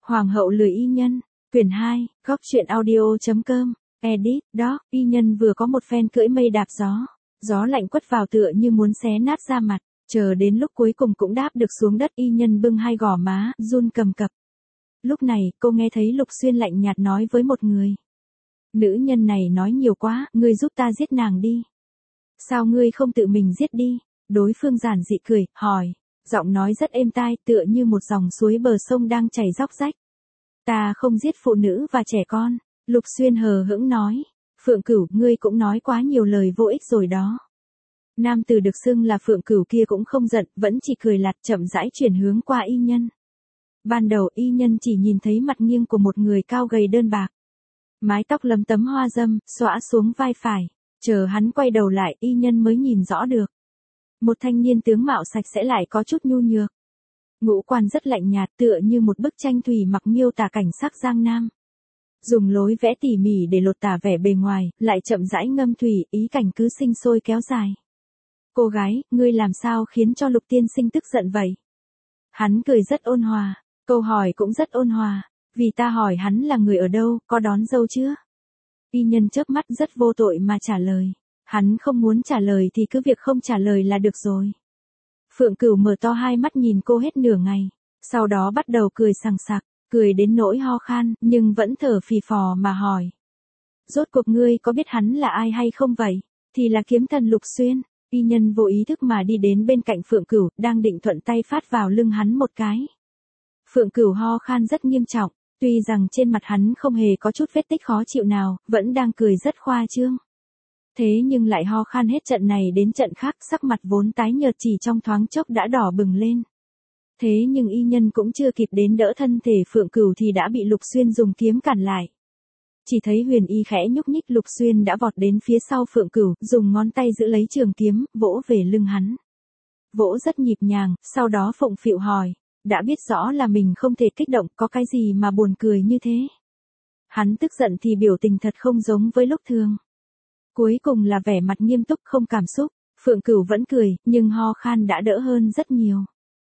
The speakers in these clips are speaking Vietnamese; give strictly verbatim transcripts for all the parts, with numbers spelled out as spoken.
Hoàng hậu lười y nhân, quyển hai, góc truyện audio.com, edit, đó, y nhân vừa có một phen cưỡi mây đạp gió. Gió lạnh quất vào tựa như muốn xé nát da mặt, chờ đến lúc cuối cùng cũng đáp được xuống đất, y nhân bưng hai gò má, run cầm cập. Lúc này, cô nghe thấy Lục Xuyên lạnh nhạt nói với một người. Nữ nhân này nói nhiều quá, ngươi giúp ta giết nàng đi. Sao ngươi không tự mình giết đi? Đối phương giản dị cười, hỏi. Giọng nói rất êm tai, tựa như một dòng suối bờ sông đang chảy róc rách. Ta không giết phụ nữ và trẻ con. Lục Xuyên hờ hững nói. Phượng Cửu, ngươi cũng nói quá nhiều lời vô ích rồi đó. Nam tử được xưng là Phượng Cửu kia cũng không giận, vẫn chỉ cười lạt, chậm rãi chuyển hướng qua y nhân. Ban đầu y nhân chỉ nhìn thấy mặt nghiêng của một người cao gầy đơn bạc. Mái tóc lấm tấm hoa dâm, xõa xuống vai phải. Chờ hắn quay đầu lại, y nhân mới nhìn rõ được. Một thanh niên tướng mạo sạch sẽ lại có chút nhu nhược. Ngũ quan rất lạnh nhạt, tựa như một bức tranh thủy mặc miêu tả cảnh sắc Giang Nam. Dùng lối vẽ tỉ mỉ để lột tả vẻ bề ngoài, lại chậm rãi ngâm thủy, ý cảnh cứ sinh sôi kéo dài. Cô gái, ngươi làm sao khiến cho Lục tiên sinh tức giận vậy? Hắn cười rất ôn hòa, câu hỏi cũng rất ôn hòa, vì ta hỏi hắn là người ở đâu, có đón dâu chưa? Y nhân chớp mắt rất vô tội mà trả lời. Hắn không muốn trả lời thì cứ việc không trả lời là được rồi. Phượng Cửu mở to hai mắt nhìn cô hết nửa ngày, sau đó bắt đầu cười sằng sặc, cười đến nỗi ho khan, nhưng vẫn thở phì phò mà hỏi. Rốt cuộc ngươi có biết hắn là ai hay không vậy? Thì là kiếm thần Lục Xuyên. Y nhân vô ý thức mà đi đến bên cạnh Phượng Cửu, đang định thuận tay phát vào lưng hắn một cái. Phượng Cửu ho khan rất nghiêm trọng, tuy rằng trên mặt hắn không hề có chút vết tích khó chịu nào, vẫn đang cười rất khoa trương. Thế nhưng lại ho khan hết trận này đến trận khác, sắc mặt vốn tái nhợt chỉ trong thoáng chốc đã đỏ bừng lên. Thế nhưng y nhân cũng chưa kịp đến đỡ thân thể Phượng Cửu thì đã bị Lục Xuyên dùng kiếm cản lại. Chỉ thấy Huyền Y khẽ nhúc nhích, Lục Xuyên đã vọt đến phía sau Phượng Cửu, dùng ngón tay giữ lấy trường kiếm, vỗ về lưng hắn. Vỗ rất nhịp nhàng, sau đó phụng phịu hỏi, đã biết rõ là mình không thể kích động, có cái gì mà buồn cười như thế? Hắn tức giận thì biểu tình thật không giống với lúc thường. Cuối cùng là vẻ mặt nghiêm túc không cảm xúc, Phượng Cửu vẫn cười, nhưng ho khan đã đỡ hơn rất nhiều.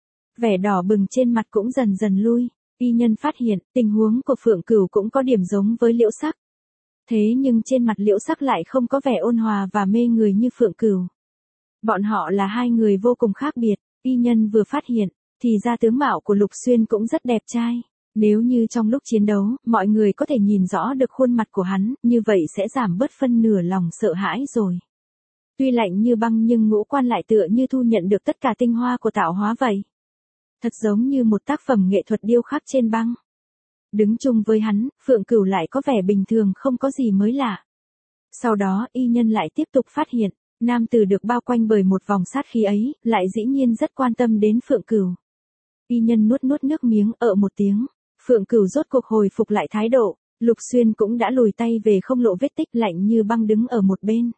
Vẻ đỏ bừng trên mặt cũng dần dần lui. Y nhân phát hiện, tình huống của Phượng Cửu cũng có điểm giống với Liễu Sắc. Thế nhưng trên mặt Liễu Sắc lại không có vẻ ôn hòa và mê người như Phượng Cửu. Bọn họ là hai người vô cùng khác biệt. Y nhân vừa phát hiện, thì ra tướng mạo của Lục Xuyên cũng rất đẹp trai. Nếu như trong lúc chiến đấu, mọi người có thể nhìn rõ được khuôn mặt của hắn, như vậy sẽ giảm bớt phân nửa lòng sợ hãi rồi. Tuy lạnh như băng nhưng ngũ quan lại tựa như thu nhận được tất cả tinh hoa của tạo hóa vậy. Thật giống như một tác phẩm nghệ thuật điêu khắc trên băng. Đứng chung với hắn, Phượng Cửu lại có vẻ bình thường, không có gì mới lạ. Sau đó y nhân lại tiếp tục phát hiện, nam tử được bao quanh bởi một vòng sát khí ấy, lại dĩ nhiên rất quan tâm đến Phượng Cửu. Y nhân nuốt nuốt nước miếng, ợ một tiếng. Phượng Cửu rốt cuộc hồi phục lại thái độ, Lục Xuyên cũng đã lùi tay về không lộ vết tích, lạnh như băng đứng ở một bên.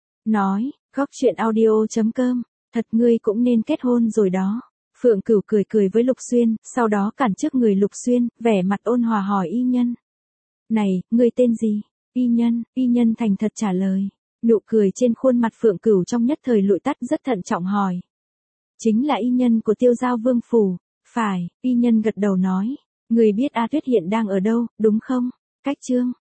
Nói, góc truyện audio.com, thật ngươi cũng nên kết hôn rồi đó. Phượng Cửu cười cười với Lục Xuyên, sau đó cản trước người Lục Xuyên, vẻ mặt ôn hòa hỏi y nhân. Này, ngươi tên gì? Y nhân, y nhân thành thật trả lời. Nụ cười trên khuôn mặt Phượng Cửu trong nhất thời lụi tắt, rất thận trọng hỏi. Chính là y nhân của Tiêu Giao Vương phủ. Phải, y nhân gật đầu nói. Người biết A Tuyết hiện đang ở đâu, đúng không? Cách chương.